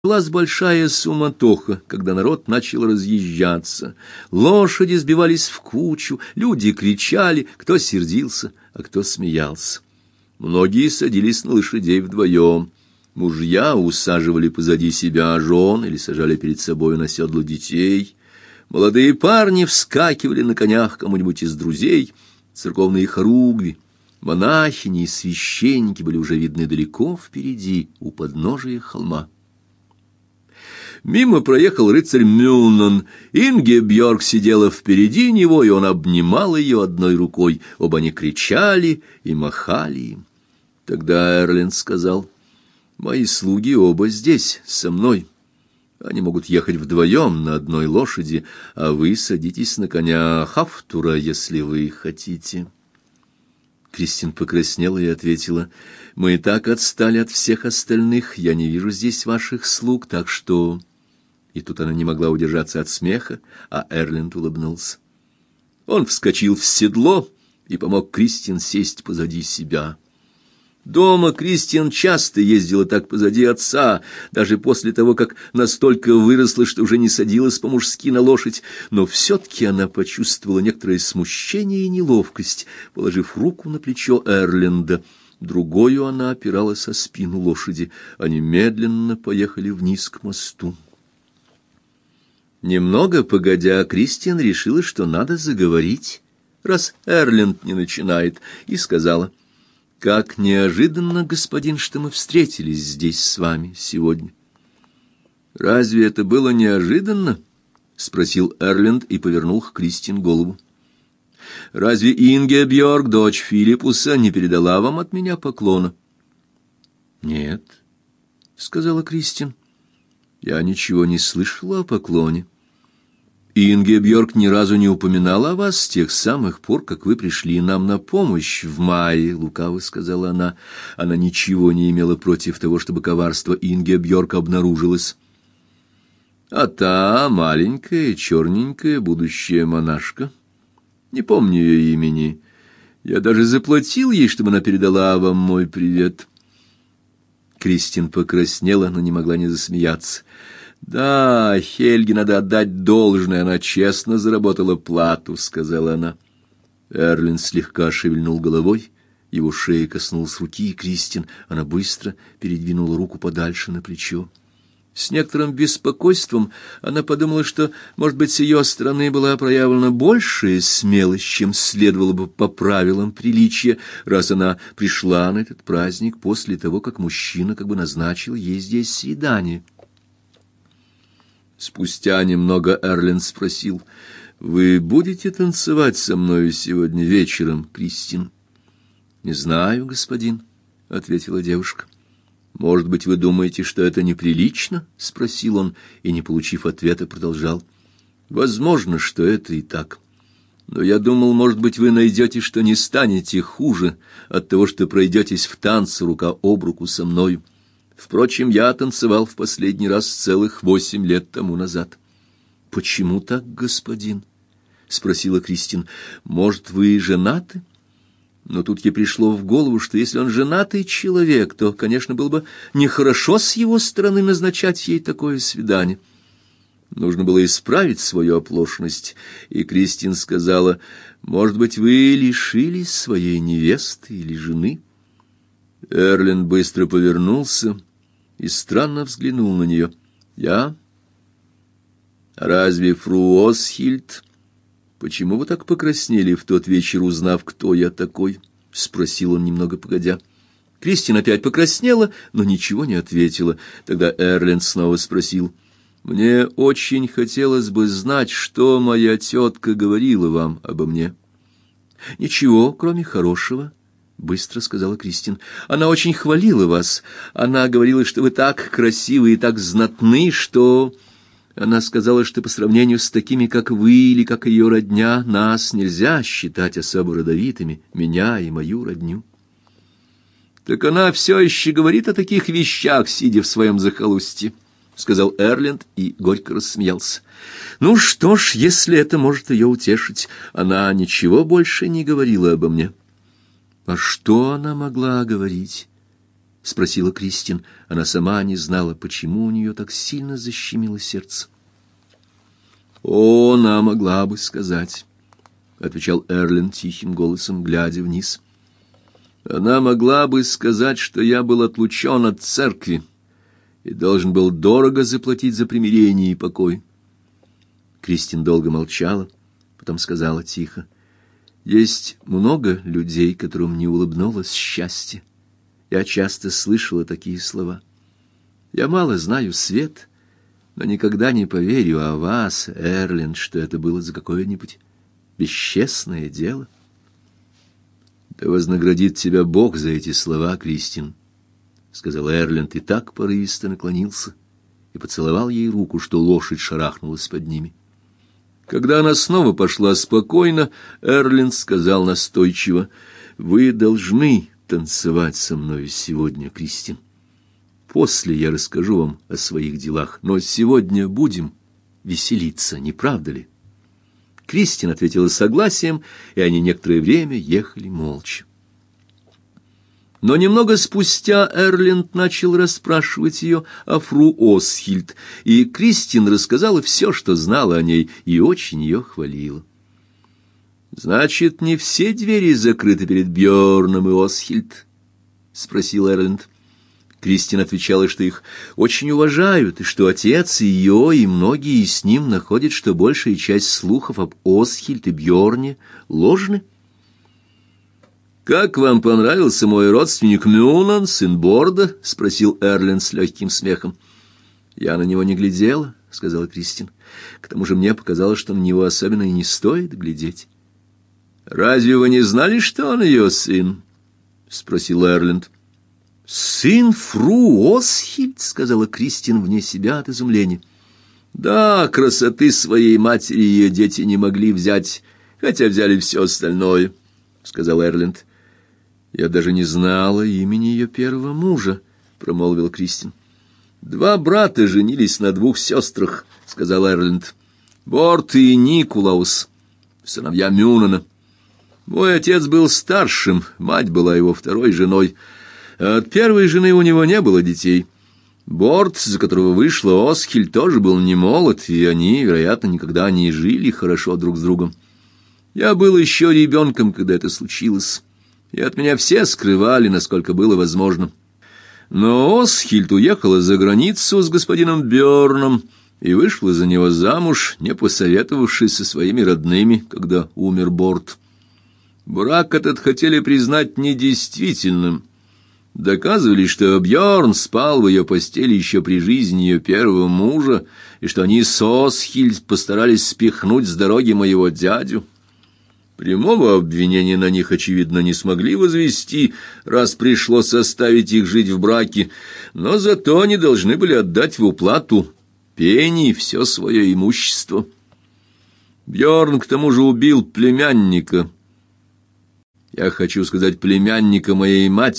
Началась большая суматоха, когда народ начал разъезжаться. Лошади сбивались в кучу, люди кричали, кто сердился, а кто смеялся. Многие садились на лошадей вдвоем. Мужья усаживали позади себя жен или сажали перед собой на седло детей. Молодые парни вскакивали на конях кому-нибудь из друзей. Церковные хоругви, монахини и священники были уже видны далеко впереди, у подножия холма. Мимо проехал рыцарь Мюннен. Ингебьорг сидела впереди него, и он обнимал ее одной рукой. Оба они кричали и махали им. Тогда Эрлинд сказал: «Мои слуги оба здесь, со мной. Они могут ехать вдвоем на одной лошади, а вы садитесь на коня Хафтура, если вы хотите». Кристин покраснела и ответила: «Мы и так отстали от всех остальных, я не вижу здесь ваших слуг, так что...» И тут она не могла удержаться от смеха, а Эрлинд улыбнулся. Он вскочил в седло и помог Кристин сесть позади себя. Дома Кристин часто ездила так позади отца, даже после того, как настолько выросла, что уже не садилась по-мужски на лошадь, но все-таки она почувствовала некоторое смущение и неловкость, положив руку на плечо Эрлинда. Другою она опиралась о спину лошади. Они медленно поехали вниз к мосту. Немного погодя, Кристин решила, что надо заговорить, раз Эрлинд не начинает, и сказала: «Как неожиданно, господин, что мы встретились здесь с вами сегодня». «Разве это было неожиданно?» — спросил Эрлинд и повернул к Кристин голову. «Разве Ингебьорг, дочь Филиппуса, не передала вам от меня поклона?» «Нет», — сказала Кристин, — «я ничего не слышала о поклоне. Ингебьорг ни разу не упоминала о вас с тех самых пор, как вы пришли нам на помощь в мае», — лукаво сказала она. Она ничего не имела против того, чтобы коварство Ингебьорг обнаружилось. «А та маленькая, черненькая будущая монашка, не помню ее имени, я даже заплатил ей, чтобы она передала вам мой привет». Кристин покраснела, но не могла не засмеяться. «Да, Хельге надо отдать должное, она честно заработала плату», — сказала она. Эрлинд слегка шевельнул головой, его шея коснулась руки Кристин, она быстро передвинула руку подальше на плечо. С некоторым беспокойством она подумала, что, может быть, с ее стороны была проявлена большая смелость, чем следовало бы по правилам приличия, раз она пришла на этот праздник после того, как мужчина как бы назначил ей здесь свидание. Спустя немного Эрлинд спросил: «Вы будете танцевать со мною сегодня вечером, Кристин?» «Не знаю, господин», — ответила девушка. «Может быть, вы думаете, что это неприлично?» — спросил он, и, не получив ответа, продолжал: «Возможно, что это и так. Но я думал, может быть, вы найдете, что не станете хуже от того, что пройдетесь в танце рука об руку со мною. Впрочем, я танцевал в последний раз целых 8 лет тому назад». «Почему так, господин?» — спросила Кристин. «Может, вы женаты?» Но тут ей пришло в голову, что если он женатый человек, то, конечно, было бы нехорошо с его стороны назначать ей такое свидание. Нужно было исправить свою оплошность, и Кристин сказала: «Может быть, вы лишились своей невесты или жены?» Эрлинд быстро повернулся и странно взглянул на нее. «Я? Разве фру Осхильд? Почему вы так покраснели в тот вечер, узнав, кто я такой?» — спросил он немного погодя. Кристин опять покраснела, но ничего не ответила. Тогда Эрлинд снова спросил: «Мне очень хотелось бы знать, что моя тетка говорила вам обо мне». «Ничего, кроме хорошего», — быстро сказала Кристин. «Она очень хвалила вас. Она говорила, что вы так красивы и так знатны, что...» Она сказала, что по сравнению с такими, как вы или как ее родня, нас нельзя считать особо родовитыми, меня и мою родню. «Так она все еще говорит о таких вещах, сидя в своем захолустье», — сказал Эрлинд и горько рассмеялся. «Ну что ж, если это может ее утешить, она ничего больше не говорила обо мне». «А что она могла говорить?» — спросила Кристин. Она сама не знала, почему у нее так сильно защемило сердце. «О, она могла бы сказать», — отвечал Эрленд тихим голосом, глядя вниз. «Она могла бы сказать, что я был отлучен от церкви и должен был дорого заплатить за примирение и покой». Кристин долго молчала, потом сказала тихо: «Есть много людей, которым не улыбнулось счастье. Я часто слышала такие слова. Я мало знаю свет, но никогда не поверю о вас, Эрленд, что это было за какое-нибудь бесчестное дело». «Да вознаградит тебя Бог за эти слова, Кристин», — сказал Эрленд, и так порывисто наклонился и поцеловал ей руку, что лошадь шарахнулась под ними. Когда она снова пошла спокойно, Эрленд сказал настойчиво: «Вы должны танцевать со мной сегодня, Кристин. После я расскажу вам о своих делах, но сегодня будем веселиться, не правда ли?» Кристин ответила согласием, и они некоторое время ехали молча. Но немного спустя Эрленд начал расспрашивать ее о фру Осхильд, и Кристин рассказала все, что знала о ней, и очень ее хвалила. «Значит, не все двери закрыты перед Бьорном и Осхильд?» — спросил Эрленд. Кристин отвечала, что их очень уважают, и что отец ее и многие с ним находят, что большая часть слухов об Осхильд и Бьорне ложны. «Как вам понравился мой родственник Мюнан, сын Борда?» — спросил Эрленд с легким смехом. «Я на него не глядела», — сказала Кристин. «К тому же мне показалось, что на него особенно и не стоит глядеть». «Разве вы не знали, что он ее сын?» — спросил Эрленд. «Сын фру Осхильд», — сказала Кристин вне себя от изумления. «Да, красоты своей матери ее дети не могли взять, хотя взяли все остальное», — сказал Эрленд. «Я даже не знала имени ее первого мужа», — промолвила Кристин. «Два брата женились на двух сестрах», — сказал Эрленд. «Борт и Никулаус, сыновья Мюнана. Мой отец был старшим, мать была его второй женой. От первой жены у него не было детей. Борт, за которого вышла Осхильд, тоже был не молод, и они, вероятно, никогда не жили хорошо друг с другом. Я был еще ребенком, когда это случилось, и от меня все скрывали, насколько было возможно. Но Осхильд уехала за границу с господином Бьорном и вышла за него замуж, не посоветовавшись со своими родными, когда умер Борт. Брак этот хотели признать недействительным. Доказывали, что Бьорн спал в ее постели еще при жизни ее первого мужа, и что они с Осхильд постарались спихнуть с дороги моего дядю. Прямого обвинения на них, очевидно, не смогли возвести, раз пришлось оставить их жить в браке, но зато они должны были отдать в уплату пени все свое имущество. Бьорн к тому же убил племянника. Я хочу сказать, племянника моей матери,